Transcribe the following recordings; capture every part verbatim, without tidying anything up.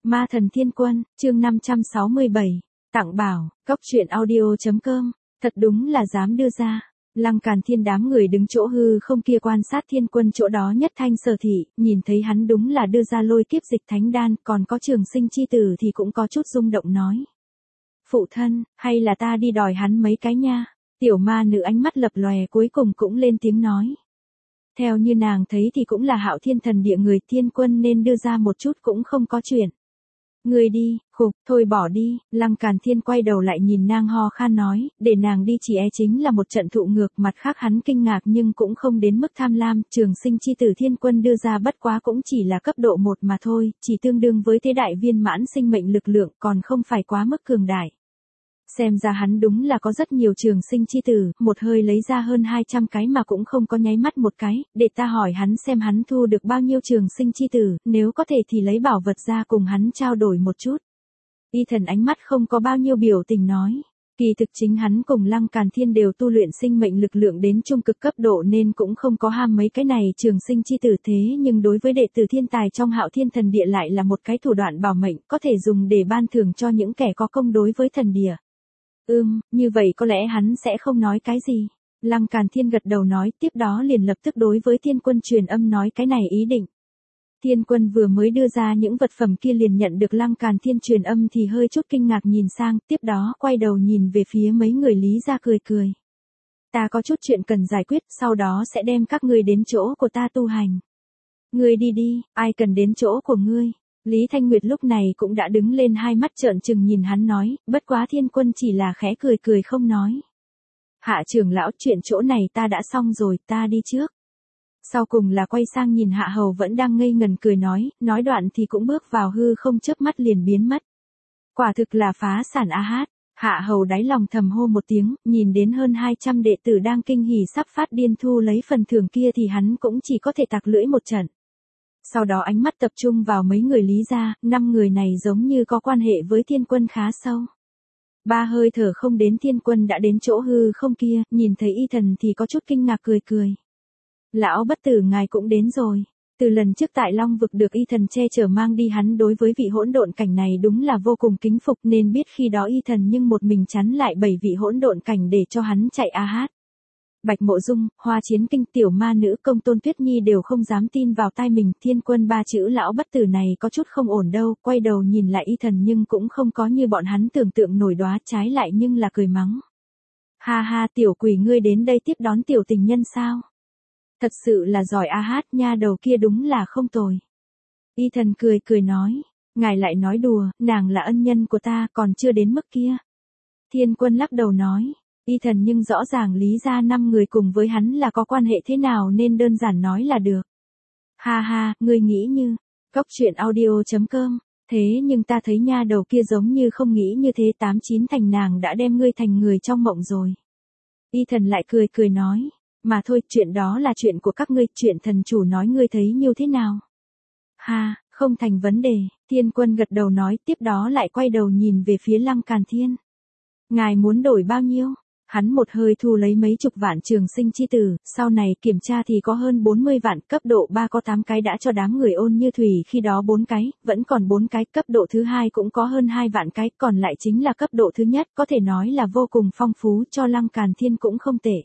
Ma thần thiên quân, chương năm trăm sáu mươi bảy, tặng bảo, góc truyện audio.com, thật đúng là dám đưa ra. Lăng Càn Thiên đám người đứng chỗ hư không kia quan sát thiên quân chỗ đó nhất thanh sở thị, nhìn thấy hắn đúng là đưa ra lôi kiếp dịch thánh đan, còn có trường sinh chi tử thì cũng có chút rung động nói. Phụ thân, hay là ta đi đòi hắn mấy cái nha? Tiểu ma nữ ánh mắt lập lòe cuối cùng cũng lên tiếng nói. Theo như nàng thấy thì cũng là Hạo Thiên thần địa người thiên quân nên đưa ra một chút cũng không có chuyện. Người đi, khục, thôi bỏ đi. Lăng Càn Thiên quay đầu lại nhìn nàng ho khan nói, để nàng đi chỉ e chính là một trận thụ ngược. Mặt khác hắn kinh ngạc nhưng cũng không đến mức tham lam, trường sinh chi tử thiên quân đưa ra bất quá cũng chỉ là cấp độ một mà thôi, chỉ tương đương với thế đại viên mãn sinh mệnh lực lượng, còn không phải quá mức cường đại. Xem ra hắn đúng là có rất nhiều trường sinh chi tử, một hơi lấy ra hơn hai trăm cái mà cũng không có nháy mắt một cái, để ta hỏi hắn xem hắn thu được bao nhiêu trường sinh chi tử, nếu có thể thì lấy bảo vật ra cùng hắn trao đổi một chút. Y Thần ánh mắt không có bao nhiêu biểu tình nói, kỳ thực chính hắn cùng Lăng Càn Thiên đều tu luyện sinh mệnh lực lượng đến trung cực cấp độ nên cũng không có ham mấy cái này trường sinh chi tử thế nhưng đối với đệ tử thiên tài trong Hạo Thiên thần địa lại là một cái thủ đoạn bảo mệnh có thể dùng để ban thưởng cho những kẻ có công đối với thần địa. Ừm, như vậy có lẽ hắn sẽ không nói cái gì. Lăng Càn Thiên gật đầu nói, tiếp đó liền lập tức đối với thiên quân truyền âm nói cái này ý định. Thiên quân vừa mới đưa ra những vật phẩm kia liền nhận được Lăng Càn Thiên truyền âm thì hơi chút kinh ngạc nhìn sang, tiếp đó quay đầu nhìn về phía mấy người Lý gia cười cười. Ta có chút chuyện cần giải quyết, sau đó sẽ đem các ngươi đến chỗ của ta tu hành. Ngươi đi đi, ai cần đến chỗ của ngươi. Lý Thanh Nguyệt lúc này cũng đã đứng lên hai mắt trợn trừng nhìn hắn nói, bất quá thiên quân chỉ là khẽ cười cười không nói. Hạ trưởng lão chuyện chỗ này ta đã xong rồi, ta đi trước. Sau cùng là quay sang nhìn Hạ Hầu vẫn đang ngây ngần cười nói, nói đoạn thì cũng bước vào hư không chớp mắt liền biến mất. Quả thực là phá sản a hát. Hạ Hầu đáy lòng thầm hô một tiếng, nhìn đến hơn hai trăm đệ tử đang kinh hỉ sắp phát điên thu lấy phần thưởng kia thì hắn cũng chỉ có thể tặc lưỡi một trận. Sau đó ánh mắt tập trung vào mấy người Lý gia, năm người này giống như có quan hệ với thiên quân khá sâu. Ba hơi thở không đến thiên quân đã đến chỗ hư không kia, nhìn thấy Y Thần thì có chút kinh ngạc cười cười. Lão bất tử ngài cũng đến rồi. Từ lần trước tại Long vực được Y Thần che chở mang đi hắn đối với vị hỗn độn cảnh này đúng là vô cùng kính phục nên biết khi đó Y Thần nhưng một mình chắn lại bảy vị hỗn độn cảnh để cho hắn chạy a hát. Bạch Mộ Dung, Hoa Chiến Kinh, tiểu ma nữ Công Tôn Tuyết Nhi đều không dám tin vào tai mình, thiên quân ba chữ lão bất tử này có chút không ổn đâu, quay đầu nhìn lại Y Thần nhưng cũng không có như bọn hắn tưởng tượng nổi đóa trái lại nhưng là cười mắng. Ha ha tiểu quỷ ngươi đến đây tiếp đón tiểu tình nhân sao? Thật sự là giỏi a hát nha đầu kia đúng là không tồi. Y Thần cười cười nói, ngài lại nói đùa, nàng là ân nhân của ta còn chưa đến mức kia. Thiên quân lắc đầu nói. Y Thần nhưng rõ ràng Lý gia năm người cùng với hắn là có quan hệ thế nào nên đơn giản nói là được. Ha ha, ngươi nghĩ như, góc truyện audio.com, thế nhưng ta thấy nha đầu kia giống như không nghĩ như thế tám chín thành nàng đã đem ngươi thành người trong mộng rồi. Y Thần lại cười cười nói, mà thôi chuyện đó là chuyện của các ngươi, chuyện thần chủ nói ngươi thấy như thế nào. Ha, không thành vấn đề, thiên quân gật đầu nói tiếp đó lại quay đầu nhìn về phía Lăng Càn Thiên. Ngài muốn đổi bao nhiêu? Hắn một hơi thu lấy mấy chục vạn trường sinh chi tử, sau này kiểm tra thì có hơn bốn mươi vạn, cấp độ ba có tám cái đã cho đám người Ôn Như Thủy khi đó bốn cái, vẫn còn bốn cái, cấp độ thứ hai cũng có hơn hai vạn cái, còn lại chính là cấp độ thứ nhất, có thể nói là vô cùng phong phú, cho Lăng Càn Thiên cũng không tệ.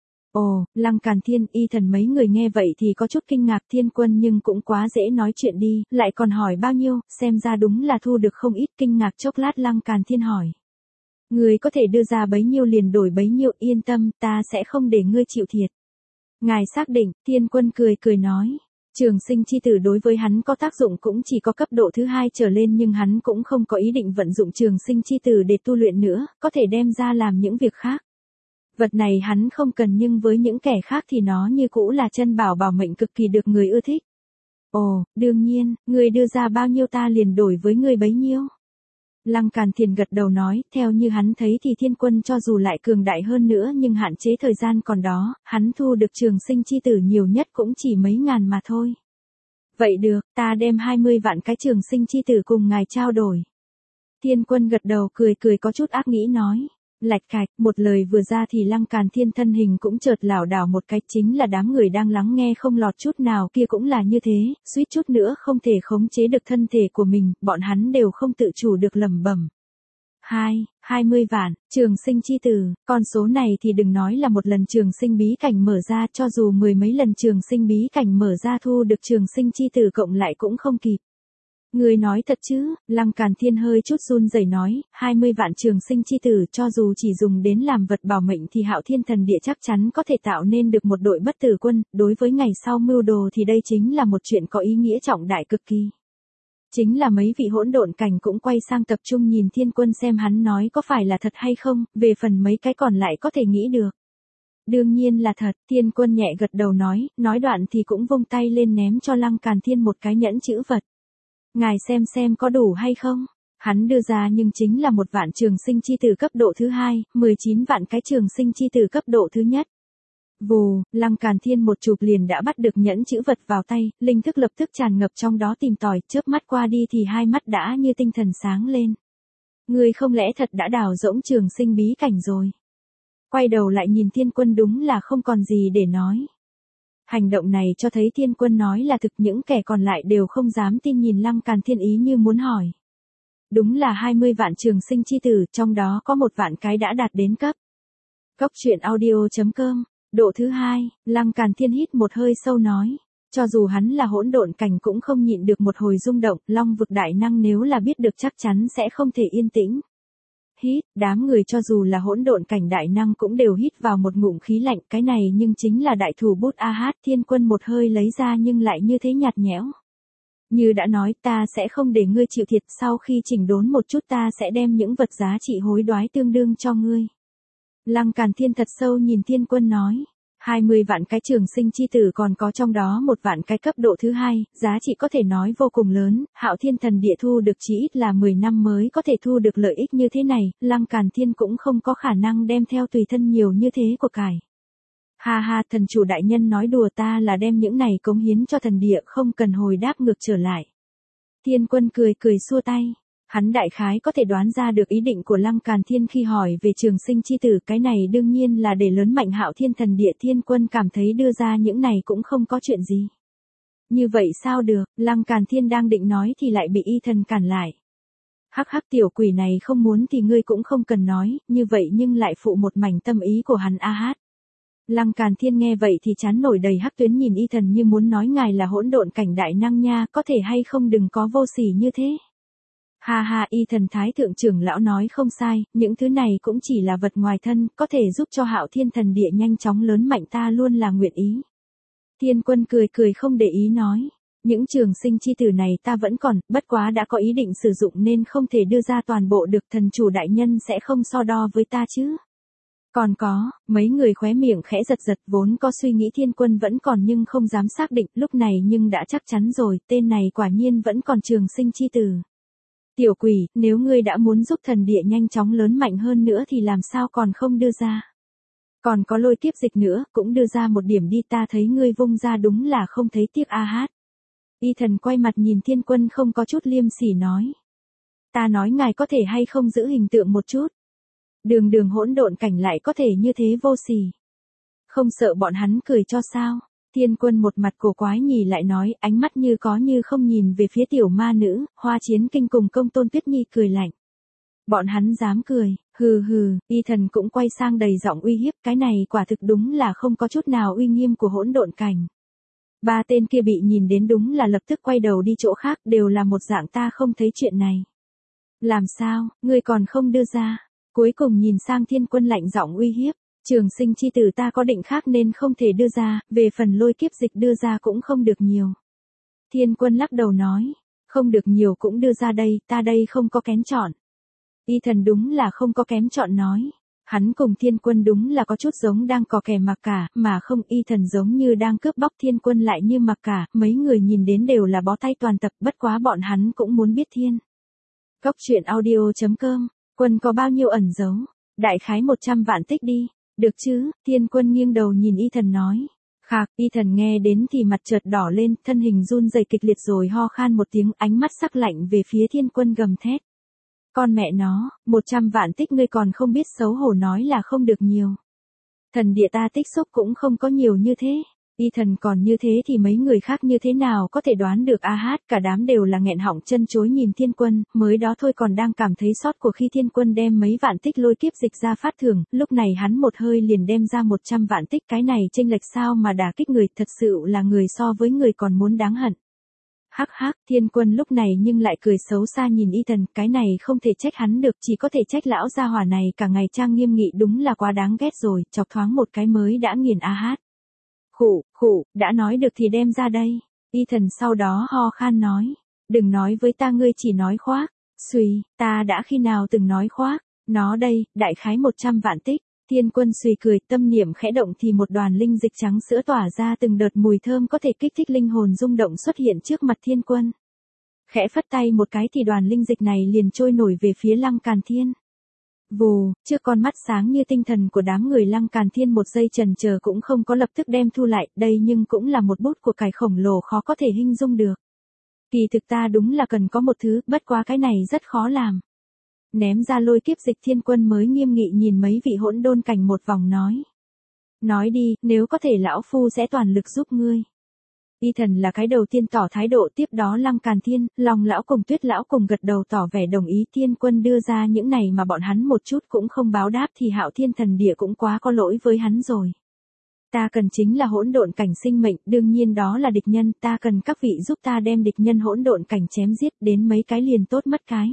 Ồ, Lăng Càn Thiên, Y Thần mấy người nghe vậy thì có chút kinh ngạc thiên quân nhưng cũng quá dễ nói chuyện đi, lại còn hỏi bao nhiêu, xem ra đúng là thu được không ít kinh ngạc chốc lát Lăng Càn Thiên hỏi. Người có thể đưa ra bấy nhiêu liền đổi bấy nhiêu, yên tâm, ta sẽ không để ngươi chịu thiệt. Ngài xác định, thiên quân cười cười nói. Trường sinh chi tử đối với hắn có tác dụng cũng chỉ có cấp độ thứ hai trở lên nhưng hắn cũng không có ý định vận dụng trường sinh chi tử để tu luyện nữa, có thể đem ra làm những việc khác. Vật này hắn không cần nhưng với những kẻ khác thì nó như cũ là chân bảo bảo mệnh cực kỳ được người ưa thích. Ồ, đương nhiên, ngươi đưa ra bao nhiêu ta liền đổi với ngươi bấy nhiêu. Lăng Càn Thiên gật đầu nói, theo như hắn thấy thì thiên quân cho dù lại cường đại hơn nữa nhưng hạn chế thời gian còn đó, hắn thu được trường sinh chi tử nhiều nhất cũng chỉ mấy ngàn mà thôi. Vậy được, ta đem hai mươi vạn cái trường sinh chi tử cùng ngài trao đổi. Thiên quân gật đầu cười cười có chút ác nghĩ nói, Lạch cạch, một lời vừa ra thì Lăng Càn Thiên thân hình cũng chợt lảo đảo một cái, chính là đám người đang lắng nghe không lọt chút nào kia cũng là như thế, suýt chút nữa không thể khống chế được thân thể của mình, bọn hắn đều không tự chủ được lẩm bẩm. Hai, hai mươi vạn, trường sinh chi tử, con số này thì đừng nói là một lần trường sinh bí cảnh mở ra, cho dù mười mấy lần trường sinh bí cảnh mở ra thu được trường sinh chi tử cộng lại cũng không kịp. Người nói thật chứ, Lăng Càn Thiên hơi chút run rẩy nói, hai mươi vạn trường sinh chi tử cho dù chỉ dùng đến làm vật bảo mệnh thì Hạo Thiên Thần Địa chắc chắn có thể tạo nên được một đội bất tử quân, đối với ngày sau mưu đồ thì đây chính là một chuyện có ý nghĩa trọng đại cực kỳ. Chính là mấy vị hỗn độn cảnh cũng quay sang tập trung nhìn Thiên Quân xem hắn nói có phải là thật hay không, về phần mấy cái còn lại có thể nghĩ được. Đương nhiên là thật, Thiên Quân nhẹ gật đầu nói, nói đoạn thì cũng vung tay lên ném cho Lăng Càn Thiên một cái nhẫn chữ vật. Ngài xem xem có đủ hay không? Hắn đưa ra nhưng chính là một vạn trường sinh chi tử cấp độ thứ hai, mười chín vạn cái trường sinh chi tử cấp độ thứ nhất. Vù, Lăng Càn Thiên một chụp liền đã bắt được nhẫn chữ vật vào tay, linh thức lập tức tràn ngập trong đó tìm tòi, chớp mắt qua đi thì hai mắt đã như tinh thần sáng lên. Người không lẽ thật đã đào rỗng trường sinh bí cảnh rồi? Quay đầu lại nhìn Thiên Quân đúng là không còn gì để nói. Hành động này cho thấy Thiên Quân nói là thực, những kẻ còn lại đều không dám tin nhìn Lăng Càn Thiên ý như muốn hỏi. Đúng là hai mươi vạn trường sinh chi tử, trong đó có một vạn cái đã đạt đến cấp. Cốc truyện audio chấm com, độ thứ hai, Lăng Càn Thiên hít một hơi sâu nói. Cho dù hắn là hỗn độn cảnh cũng không nhịn được một hồi rung động, Long vực đại năng nếu là biết được chắc chắn sẽ không thể yên tĩnh. Hít, đám người cho dù là hỗn độn cảnh đại năng cũng đều hít vào một ngụm khí lạnh, cái này nhưng chính là đại thủ bút a hát. Thiên Quân một hơi lấy ra nhưng lại như thế nhạt nhẽo. Như đã nói, ta sẽ không để ngươi chịu thiệt, sau khi chỉnh đốn một chút ta sẽ đem những vật giá trị hối đoái tương đương cho ngươi. Lăng Càn Thiên thật sâu nhìn Thiên Quân nói. hai mươi vạn cái trường sinh chi tử còn có trong đó một vạn cái cấp độ thứ hai, giá trị có thể nói vô cùng lớn, Hạo Thiên Thần Địa thu được chỉ ít là mười năm mới có thể thu được lợi ích như thế này, Lăng Càn Thiên cũng không có khả năng đem theo tùy thân nhiều như thế của cải. Ha ha, thần chủ đại nhân nói đùa, ta là đem những này cống hiến cho thần địa, không cần hồi đáp ngược trở lại. Thiên Quân cười cười xua tay. Hắn đại khái có thể đoán ra được ý định của Lăng Càn Thiên khi hỏi về trường sinh chi tử, cái này đương nhiên là để lớn mạnh Hạo Thiên Thần Địa. Thiên Quân cảm thấy đưa ra những này cũng không có chuyện gì. Như vậy sao được, Lăng Càn Thiên đang định nói thì lại bị Y Thần cản lại. Hắc hắc, tiểu quỷ này không muốn thì ngươi cũng không cần nói, như vậy nhưng lại phụ một mảnh tâm ý của hắn a hát. Lăng Càn Thiên nghe vậy thì chán nổi đầy hắc tuyến nhìn Y Thần như muốn nói ngài là hỗn độn cảnh đại năng nha, có thể hay không đừng có vô sỉ như thế. Ha ha, Y Thần Thái Thượng trưởng lão nói không sai, những thứ này cũng chỉ là vật ngoài thân, có thể giúp cho Hạo Thiên Thần Địa nhanh chóng lớn mạnh ta luôn là nguyện ý. Thiên Quân cười cười không để ý nói, những trường sinh chi tử này ta vẫn còn, bất quá đã có ý định sử dụng nên không thể đưa ra toàn bộ được, thần chủ đại nhân sẽ không so đo với ta chứ. Còn có, mấy người khóe miệng khẽ giật giật, vốn có suy nghĩ Thiên Quân vẫn còn nhưng không dám xác định, lúc này nhưng đã chắc chắn rồi, tên này quả nhiên vẫn còn trường sinh chi tử. Tiểu quỷ, nếu ngươi đã muốn giúp thần địa nhanh chóng lớn mạnh hơn nữa thì làm sao còn không đưa ra. Còn có lôi kiếp dịch nữa, cũng đưa ra một điểm đi, ta thấy ngươi vung ra đúng là không thấy tiếc a hát. Y Thần quay mặt nhìn Thiên Quân không có chút liêm sỉ nói. Ta nói ngài có thể hay không giữ hình tượng một chút. Đường đường hỗn độn cảnh lại có thể như thế vô sỉ. Không sợ bọn hắn cười cho sao. Thiên Quân một mặt cổ quái nhì lại nói, ánh mắt như có như không nhìn về phía tiểu ma nữ, Hoa Chiến Kinh cùng Công Tôn Tuyết Nhi cười lạnh. Bọn hắn dám cười, hừ hừ, Y Thần cũng quay sang đầy giọng uy hiếp, cái này quả thực đúng là không có chút nào uy nghiêm của hỗn độn cảnh. Ba tên kia bị nhìn đến đúng là lập tức quay đầu đi chỗ khác, đều là một dạng ta không thấy chuyện này. Làm sao, ngươi còn không đưa ra? Cuối cùng nhìn sang Thiên Quân lạnh giọng uy hiếp. Trường sinh chi tử ta có định khác nên không thể đưa ra, về phần lôi kiếp dịch đưa ra cũng không được nhiều. Thiên Quân lắc đầu nói, không được nhiều cũng đưa ra đây, ta đây không có kén chọn. Y Thần đúng là không có kém chọn nói. Hắn cùng Thiên Quân đúng là có chút giống đang cò kè mặc cả, mà không, Y Thần giống như đang cướp bóc, Thiên Quân lại như mặc cả, mấy người nhìn đến đều là bó tay toàn tập, bất quá bọn hắn cũng muốn biết thiên. Cốc truyện audio chấm com, Quân có bao nhiêu ẩn giấu? Đại khái một trăm vạn tích đi. Được chứ, Thiên Quân nghiêng đầu nhìn Y Thần nói. Khạc, Y Thần nghe đến thì mặt chợt đỏ lên, thân hình run rẩy kịch liệt rồi ho khan một tiếng, ánh mắt sắc lạnh về phía Thiên Quân gầm thét. Con mẹ nó, một trăm vạn tích ngươi còn không biết xấu hổ nói là không được nhiều. Thần địa ta tích xúc cũng không có nhiều như thế. Y thần còn như thế thì mấy người khác như thế nào có thể đoán được a hát, cả đám đều là nghẹn họng chân chối nhìn Thiên Quân, mới đó thôi còn đang cảm thấy sót của khi Thiên Quân đem mấy vạn tích lôi kiếp dịch ra phát thưởng, lúc này hắn một hơi liền đem ra một trăm vạn tích, cái này chênh lệch sao mà đả kích người, thật sự là người so với người còn muốn đáng hận. Hắc hắc, Thiên Quân lúc này nhưng lại cười xấu xa nhìn Y Thần, cái này không thể trách hắn được, chỉ có thể trách lão gia hỏa này cả ngày trang nghiêm nghị đúng là quá đáng ghét rồi, chọc thoáng một cái mới đã nghiền a hát. Khụ, khụ, đã nói được thì đem ra đây. Y Thần sau đó ho khan nói. Đừng nói với ta ngươi chỉ nói khoác. Xùy, ta đã khi nào từng nói khoác. Nó đây, đại khái một trăm vạn tích. Thiên Quân xùy cười, tâm niệm khẽ động thì một đoàn linh dịch trắng sữa tỏa ra từng đợt mùi thơm có thể kích thích linh hồn rung động xuất hiện trước mặt Thiên Quân. Khẽ phất tay một cái thì đoàn linh dịch này liền trôi nổi về phía Lăng Càn Thiên. Vù, trước con mắt sáng như tinh thần của đám người Lăng Càn Thiên một giây chần chờ cũng không có lập tức đem thu lại, đây nhưng cũng là một bút của cải khổng lồ khó có thể hình dung được. Kỳ thực ta đúng là cần có một thứ, bất quá cái này rất khó làm. Ném ra lôi kiếp dịch Thiên Quân mới nghiêm nghị nhìn mấy vị hỗn đôn cảnh một vòng nói. Nói đi, nếu có thể lão phu sẽ toàn lực giúp ngươi. Y Thần là cái đầu tiên tỏ thái độ, tiếp đó Lăng Càn Thiên, Long lão cùng Tuyết lão cùng gật đầu tỏ vẻ đồng ý. Thiên Quân đưa ra những này mà bọn hắn một chút cũng không báo đáp thì Hạo Thiên thần địa cũng quá có lỗi với hắn rồi. Ta cần chính là hỗn độn cảnh sinh mệnh, đương nhiên đó là địch nhân, ta cần các vị giúp ta đem địch nhân hỗn độn cảnh chém giết, đến mấy cái liền tốt mất cái.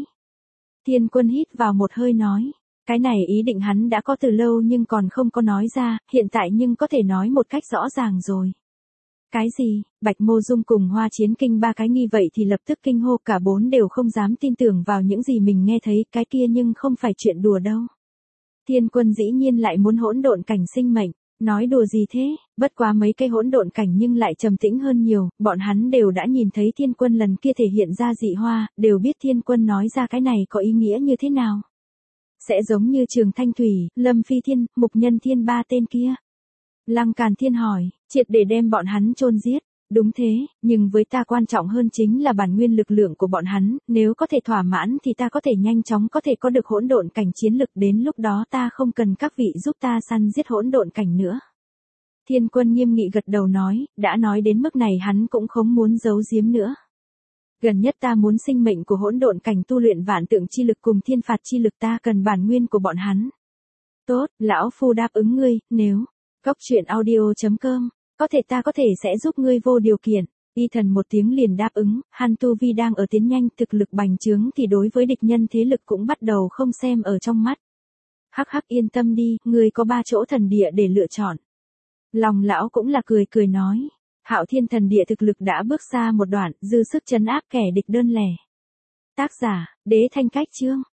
Thiên Quân hít vào một hơi nói. Cái này ý định hắn đã có từ lâu nhưng còn không có nói ra, hiện tại nhưng có thể nói một cách rõ ràng rồi. Cái gì? Bạch Mô Dung cùng Hoa Chiến Kinh ba cái nghi vậy thì lập tức kinh hô, cả bốn đều không dám tin tưởng vào những gì mình nghe thấy, cái kia nhưng không phải chuyện đùa đâu. Thiên Quân dĩ nhiên lại muốn hỗn độn cảnh sinh mệnh, nói đùa gì thế, bất quá mấy cây hỗn độn cảnh nhưng lại trầm tĩnh hơn nhiều, bọn hắn đều đã nhìn thấy Thiên Quân lần kia thể hiện ra dị hoa, đều biết Thiên Quân nói ra cái này có ý nghĩa như thế nào. Sẽ giống như Trường Thanh Thủy, Lâm Phi Thiên, Mục Nhân Thiên ba tên kia. Lăng Càn Thiên hỏi, triệt để đem bọn hắn chôn giết, đúng thế, nhưng với ta quan trọng hơn chính là bản nguyên lực lượng của bọn hắn, nếu có thể thỏa mãn thì ta có thể nhanh chóng có thể có được hỗn độn cảnh chiến lực, đến lúc đó ta không cần các vị giúp ta săn giết hỗn độn cảnh nữa. Thiên Quân nghiêm nghị gật đầu nói, đã nói đến mức này hắn cũng không muốn giấu giếm nữa. Gần nhất ta muốn sinh mệnh của hỗn độn cảnh tu luyện vạn tượng chi lực cùng thiên phạt chi lực, ta cần bản nguyên của bọn hắn. Tốt, lão phu đáp ứng ngươi, nếu Cốc truyện audio chấm com, có thể ta có thể sẽ giúp ngươi vô điều kiện. Y Thần một tiếng liền đáp ứng, hắn tu vi đang ở tiến nhanh, thực lực bành trướng thì đối với địch nhân thế lực cũng bắt đầu không xem ở trong mắt. Hắc hắc yên tâm đi, ngươi có ba chỗ thần địa để lựa chọn. Long lão cũng là cười cười nói, Hạo Thiên thần địa thực lực đã bước xa một đoạn, dư sức trấn áp kẻ địch đơn lẻ. Tác giả, Đế Thanh Cách Chương.